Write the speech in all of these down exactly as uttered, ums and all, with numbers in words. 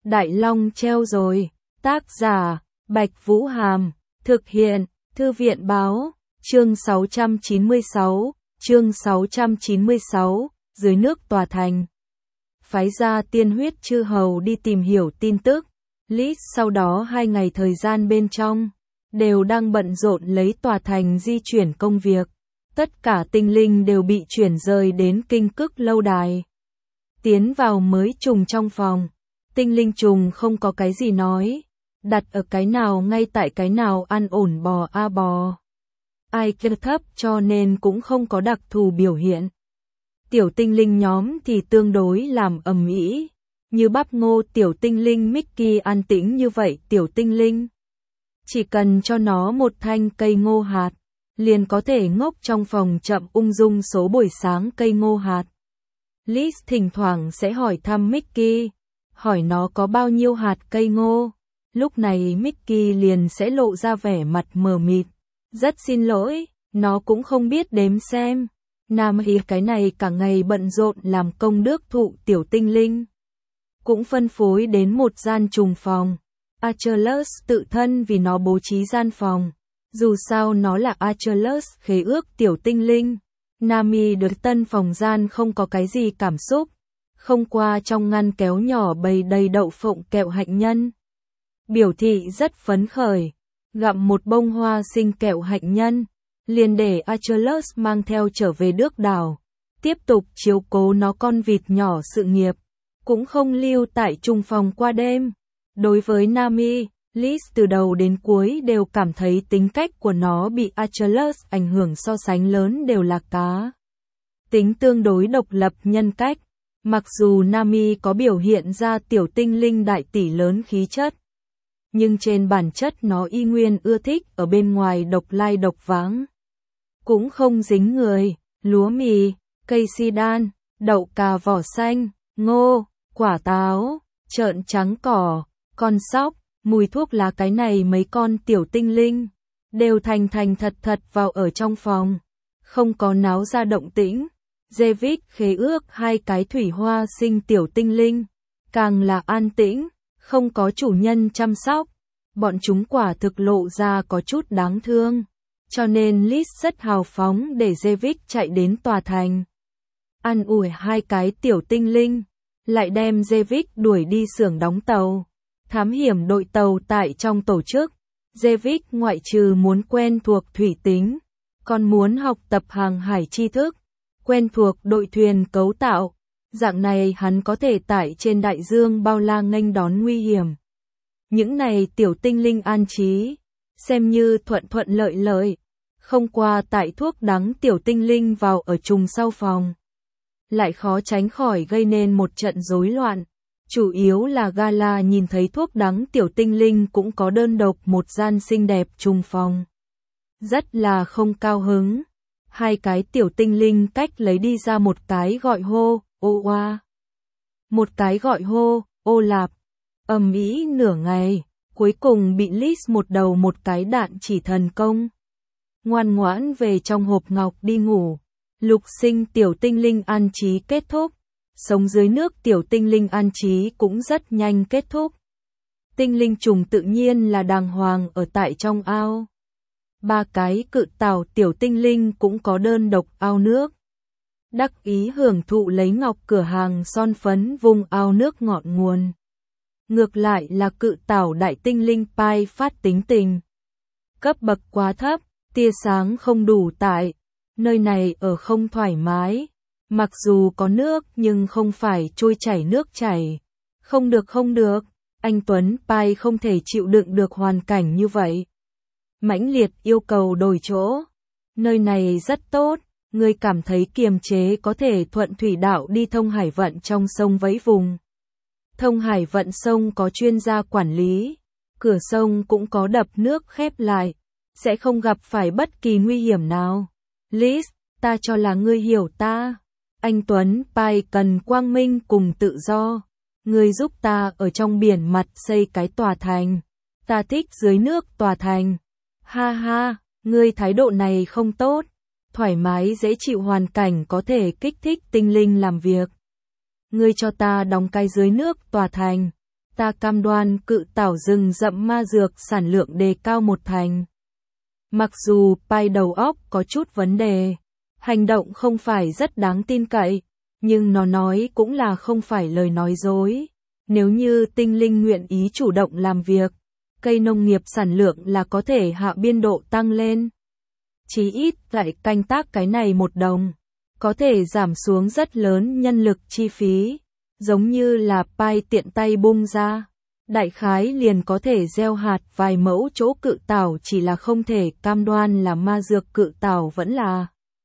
Đại Long treo rồi. Tác giả, Bạch Vũ Hàm. Thực hiện, Thư viện báo. Chương sáu trăm chín mươi sáu. Chương sáu trăm chín mươi sáu. Dưới nước tòa thành. Phái ra tiên huyết chư hầu đi tìm hiểu tin tức. Lis sau đó hai ngày thời gian bên trong, đều đang bận rộn lấy tòa thành di chuyển công việc. Tất cả tinh linh đều bị chuyển rời đến kinh cức lâu đài. Tiến vào mới trùng trong phòng. Tinh linh trùng không có cái gì nói. Đặt ở cái nào ngay tại cái nào ăn ổn bò a bò. Ai kia thấp cho nên cũng không có đặc thù biểu hiện. Tiểu tinh linh nhóm thì tương đối làm ầm ĩ. Như bắp ngô tiểu tinh linh Mickey an tĩnh như vậy tiểu tinh linh. Chỉ cần cho nó một thanh cây ngô hạt, liền có thể ngốc trong phòng chậm ung dung số buổi sáng cây ngô hạt. Liz thỉnh thoảng sẽ hỏi thăm Mickey, hỏi nó có bao nhiêu hạt cây ngô. Lúc này Mickey liền sẽ lộ ra vẻ mặt mờ mịt. Rất xin lỗi, nó cũng không biết đếm xem. Nam Hi cái này cả ngày bận rộn làm công đước thụ tiểu tinh linh. Cũng phân phối đến một gian trùng phòng. Achilles tự thân vì nó bố trí gian phòng. Dù sao nó là Achilles khế ước tiểu tinh linh. Nami được tân phòng gian không có cái gì cảm xúc. Không qua trong ngăn kéo nhỏ bày đầy đậu phộng kẹo hạnh nhân. Biểu thị rất phấn khởi. Gặm một bông hoa sinh kẹo hạnh nhân. Liền để Achilles mang theo trở về Đước đảo. Tiếp tục chiếu cố nó con vịt nhỏ sự nghiệp. Cũng không lưu tại trung phòng qua đêm. Đối với Nami, Liz từ đầu đến cuối đều cảm thấy tính cách của nó bị Achilles ảnh hưởng so sánh lớn đều là cá. Tính tương đối độc lập nhân cách. Mặc dù Nami có biểu hiện ra tiểu tinh linh đại tỷ lớn khí chất. Nhưng trên bản chất nó y nguyên ưa thích ở bên ngoài độc lai độc vãng. Cũng không dính người, lúa mì, cây si đan, đậu cà vỏ xanh, ngô, quả táo, trợn trắng cỏ, con sóc, mùi thuốc lá cái này mấy con tiểu tinh linh. Đều thành thành thật thật vào ở trong phòng. Không có náo ra động tĩnh. David khế ước hai cái thủy hoa sinh tiểu tinh linh. Càng là an tĩnh, không có chủ nhân chăm sóc. Bọn chúng quả thực lộ ra có chút đáng thương. Cho nên Liz rất hào phóng để David chạy đến tòa thành. Ăn ủi hai cái tiểu tinh linh. Lại đem David đuổi đi xưởng đóng tàu. Thám hiểm đội tàu tại trong tổ chức. David ngoại trừ muốn quen thuộc thủy tính. Còn muốn học tập hàng hải tri thức. Quen thuộc đội thuyền cấu tạo. Dạng này hắn có thể tại trên đại dương bao la nghênh đón nguy hiểm. Những này tiểu tinh linh an trí. Xem như thuận thuận lợi lợi. Không qua tại thuốc đắng tiểu tinh linh vào ở trùng sau phòng. Lại khó tránh khỏi gây nên một trận rối loạn. Chủ yếu là Gala nhìn thấy thuốc đắng tiểu tinh linh cũng có đơn độc một gian xinh đẹp trùng phòng. Rất là không cao hứng. Hai cái tiểu tinh linh cách lấy đi ra một cái gọi hô, ô oa. Một cái gọi hô, ô lạp. Ầm ĩ nửa ngày, cuối cùng bị Liz một đầu một cái đạn chỉ thần công. Ngoan ngoãn về trong hộp ngọc đi ngủ. Lục sinh tiểu tinh linh an trí kết thúc. Sống dưới nước tiểu tinh linh an trí cũng rất nhanh kết thúc. Tinh linh trùng tự nhiên là đàng hoàng ở tại trong ao. Ba cái cự tảo tiểu tinh linh cũng có đơn độc ao nước. Đắc ý hưởng thụ lấy ngọc cửa hàng son phấn vùng ao nước ngọn nguồn. Ngược lại là cự tảo đại tinh linh Pai phát tính tình. Cấp bậc quá thấp, tia sáng không đủ tại. Nơi này ở không thoải mái. Mặc dù có nước nhưng không phải trôi chảy nước chảy. Không được không được, anh Tuấn Pai không thể chịu đựng được hoàn cảnh như vậy. Mãnh liệt yêu cầu đổi chỗ. Nơi này rất tốt, người cảm thấy kiềm chế có thể thuận thủy đạo đi thông hải vận trong sông vẫy vùng. Thông hải vận sông có chuyên gia quản lý, cửa sông cũng có đập nước khép lại, sẽ không gặp phải bất kỳ nguy hiểm nào. Liz, ta cho là ngươi hiểu ta. Anh Tuấn Pai cần quang minh cùng tự do. Ngươi giúp ta ở trong biển mặt xây cái tòa thành. Ta thích dưới nước tòa thành. Ha ha, ngươi thái độ này không tốt. Thoải mái dễ chịu hoàn cảnh có thể kích thích tinh linh làm việc. Ngươi cho ta đóng cái dưới nước tòa thành. Ta cam đoan cự tảo rừng rậm ma dược sản lượng đề cao một thành. Mặc dù Pai đầu óc có chút vấn đề, hành động không phải rất đáng tin cậy, nhưng nó nói cũng là không phải lời nói dối. Nếu như tinh linh nguyện ý chủ động làm việc, cây nông nghiệp sản lượng là có thể hạ biên độ tăng lên. Chí ít lại canh tác cái này một đồng, có thể giảm xuống rất lớn nhân lực chi phí, giống như là Pai tiện tay bung ra. Đại khái liền có thể gieo hạt vài mẫu chỗ cự tảo, chỉ là không thể cam đoan là ma dược cự tảo vẫn là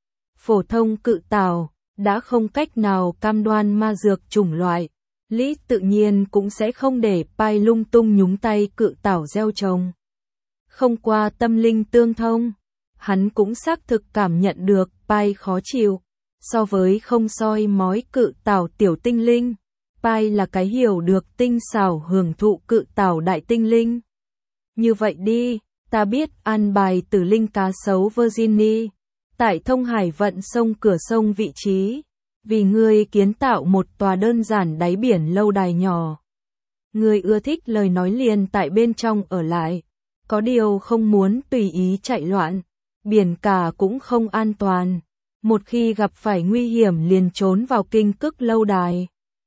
phổ thông cự tảo, đã không cách nào cam đoan ma dược chủng loại. Lý tự nhiên cũng sẽ không để Pai lung tung nhúng tay cự tảo gieo trồng. Không qua tâm linh tương thông, hắn cũng xác thực cảm nhận được Pai khó chịu. So với không soi mói cự tảo tiểu tinh linh, Pai là cái hiểu được tinh xảo hưởng thụ cự tảo đại tinh linh. Như vậy đi, ta biết an bài tử linh cá sấu Virginie, tại thông hải vận sông cửa sông vị trí, vì ngươi kiến tạo một tòa đơn giản đáy biển lâu đài nhỏ. Ngươi ưa thích lời nói liền tại bên trong ở lại, có điều không muốn tùy ý chạy loạn, biển cả cũng không an toàn, một khi gặp phải nguy hiểm liền trốn vào kinh cức lâu đài.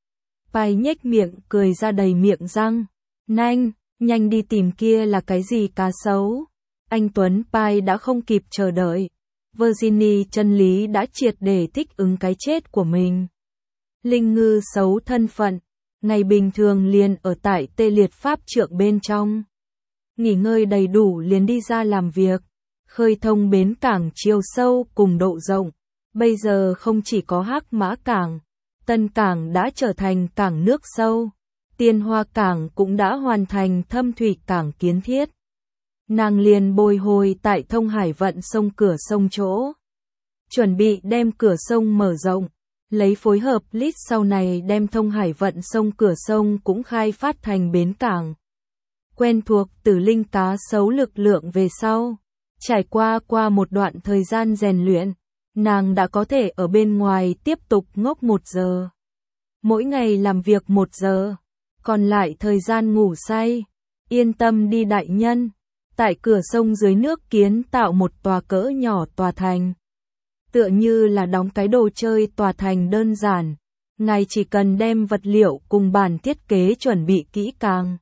Pai nhếch miệng cười ra đầy miệng răng, nhanh, nhanh đi tìm kia là cái gì cá sấu. Anh Tuấn Pai đã không kịp chờ đợi. Virginie chân lý đã triệt để thích ứng cái chết của mình. Linh ngư xấu thân phận, ngày bình thường liền ở tại tê liệt pháp trượng bên trong. Nghỉ ngơi đầy đủ liền đi ra làm việc, khơi thông bến cảng chiều sâu cùng độ rộng. Bây giờ không chỉ có Hắc Mã Cảng, Tân Cảng đã trở thành cảng nước sâu, Tiên Hoa Cảng cũng đã hoàn thành thâm thủy cảng kiến thiết. Nàng liền bồi hồi tại thông hải vận sông cửa sông chỗ, chuẩn bị đem cửa sông mở rộng, lấy phối hợp lít sau này đem thông hải vận sông cửa sông cũng khai phát thành bến cảng. Quen thuộc tử linh cá sấu lực lượng về sau, trải qua qua một đoạn thời gian rèn luyện, nàng đã có thể ở bên ngoài tiếp tục ngốc một giờ. Mỗi ngày làm việc một giờ, còn lại thời gian ngủ say. Yên tâm đi đại nhân, tại cửa sông dưới nước kiến tạo một tòa cỡ nhỏ tòa thành. Tựa như là đóng cái đồ chơi tòa thành đơn giản, ngài chỉ cần đem vật liệu cùng bản thiết kế chuẩn bị kỹ càng.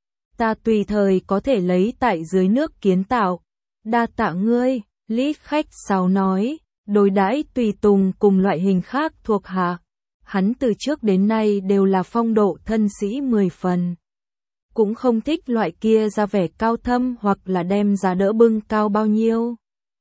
Ta tùy thời có thể lấy tại dưới nước kiến tạo. Đa tạ ngươi, Lý khách sáo nói, đối đãi tùy tùng cùng loại hình khác thuộc hạ. Hắn từ trước đến nay đều là phong độ thân sĩ mười phần. Cũng không thích loại kia ra vẻ cao thâm hoặc là đem giá đỡ bưng cao bao nhiêu.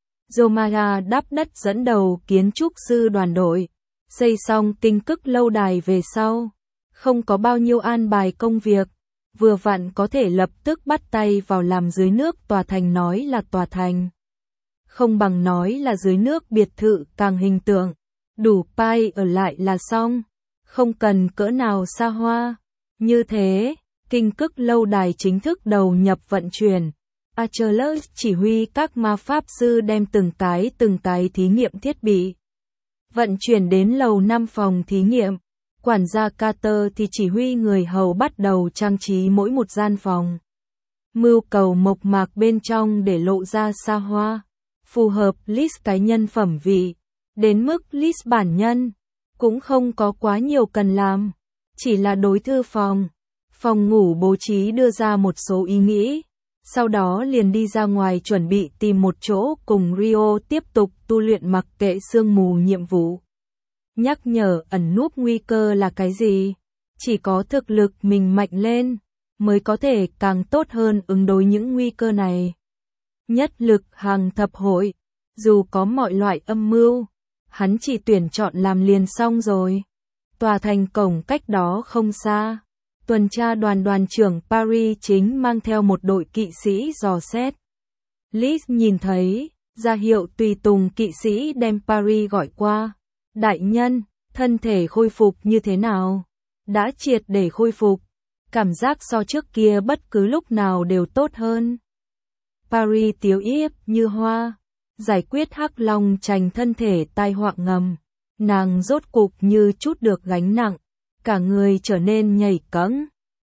Zomara đáp đất dẫn đầu kiến trúc sư đoàn đội, xây xong kinh cức lâu đài về sau, không có bao nhiêu an bài công việc, vừa vặn có thể lập tức bắt tay vào làm dưới nước tòa thành, nói là tòa thành. Không bằng nói là dưới nước biệt thự càng hình tượng, đủ Pai ở lại là xong, không cần cỡ nào xa hoa. Như thế, kinh cức lâu đài chính thức đầu nhập vận chuyển. Achilles chỉ huy các ma pháp sư đem từng cái từng cái thí nghiệm thiết bị vận chuyển đến lầu năm phòng thí nghiệm. Quản gia Carter thì chỉ huy người hầu bắt đầu trang trí mỗi một gian phòng. Mưu cầu mộc mạc bên trong để lộ ra xa hoa, phù hợp Liz cái nhân phẩm vị. Đến mức Liz bản nhân cũng không có quá nhiều cần làm, chỉ là đối thư phòng, phòng ngủ bố trí đưa ra một số ý nghĩ. Sau đó liền đi ra ngoài chuẩn bị tìm một chỗ cùng Rio tiếp tục tu luyện mặc kệ sương mù nhiệm vụ. Nhắc nhở ẩn núp nguy cơ là cái gì? Chỉ có thực lực mình mạnh lên, mới có thể càng tốt hơn ứng đối những nguy cơ này. Nhất lực hàng thập hội, dù có mọi loại âm mưu, hắn chỉ tuyển chọn làm liền xong rồi. Tòa thành cổng cách đó không xa. Tuần tra đoàn đoàn trưởng Paris chính mang theo một đội kỵ sĩ dò xét. Liz nhìn thấy, ra hiệu tùy tùng kỵ sĩ đem Paris gọi qua. Đại nhân, thân thể khôi phục như thế nào? Đã triệt để khôi phục. Cảm giác so trước kia bất cứ lúc nào đều tốt hơn. Paris tiếu yếp như hoa. Giải quyết hắc long trành thân thể tai họa ngầm. Nàng rốt cục như chút được gánh nặng. Cả người trở nên nhảy cẫng.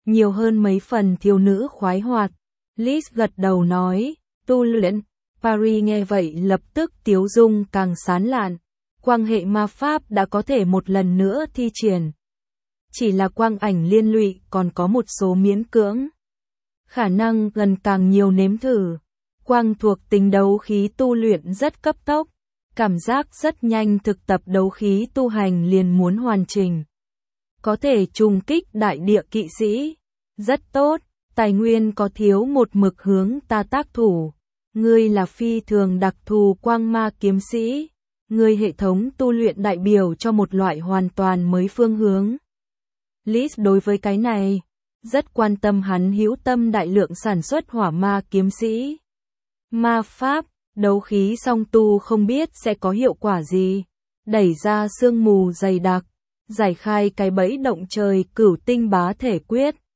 nhiều hơn mấy phần thiếu nữ khoái hoạt. Liz gật đầu nói, tu luyện. Paris nghe vậy lập tức tiếu dung càng sán lạn. Quang hệ ma pháp đã có thể một lần nữa thi triển. Chỉ là quang ảnh liên lụy còn có một số miễn cưỡng. Khả năng gần càng nhiều nếm thử. Quang thuộc tính đấu khí tu luyện rất cấp tốc. Cảm giác rất nhanh thực tập đấu khí tu hành liền muốn hoàn chỉnh. Có thể trùng kích đại địa kỵ sĩ. Rất tốt, tài nguyên có thiếu một mực hướng ta tác thủ. Ngươi là phi thường đặc thù quang ma kiếm sĩ. Ngươi hệ thống tu luyện đại biểu cho một loại hoàn toàn mới phương hướng. Liz đối với cái này, rất quan tâm hắn hữu tâm đại lượng sản xuất hỏa ma kiếm sĩ. Ma pháp, đấu khí song tu không biết sẽ có hiệu quả gì. Đẩy ra sương mù dày đặc, giải khai cái bẫy động trời cửu tinh bá thể quyết.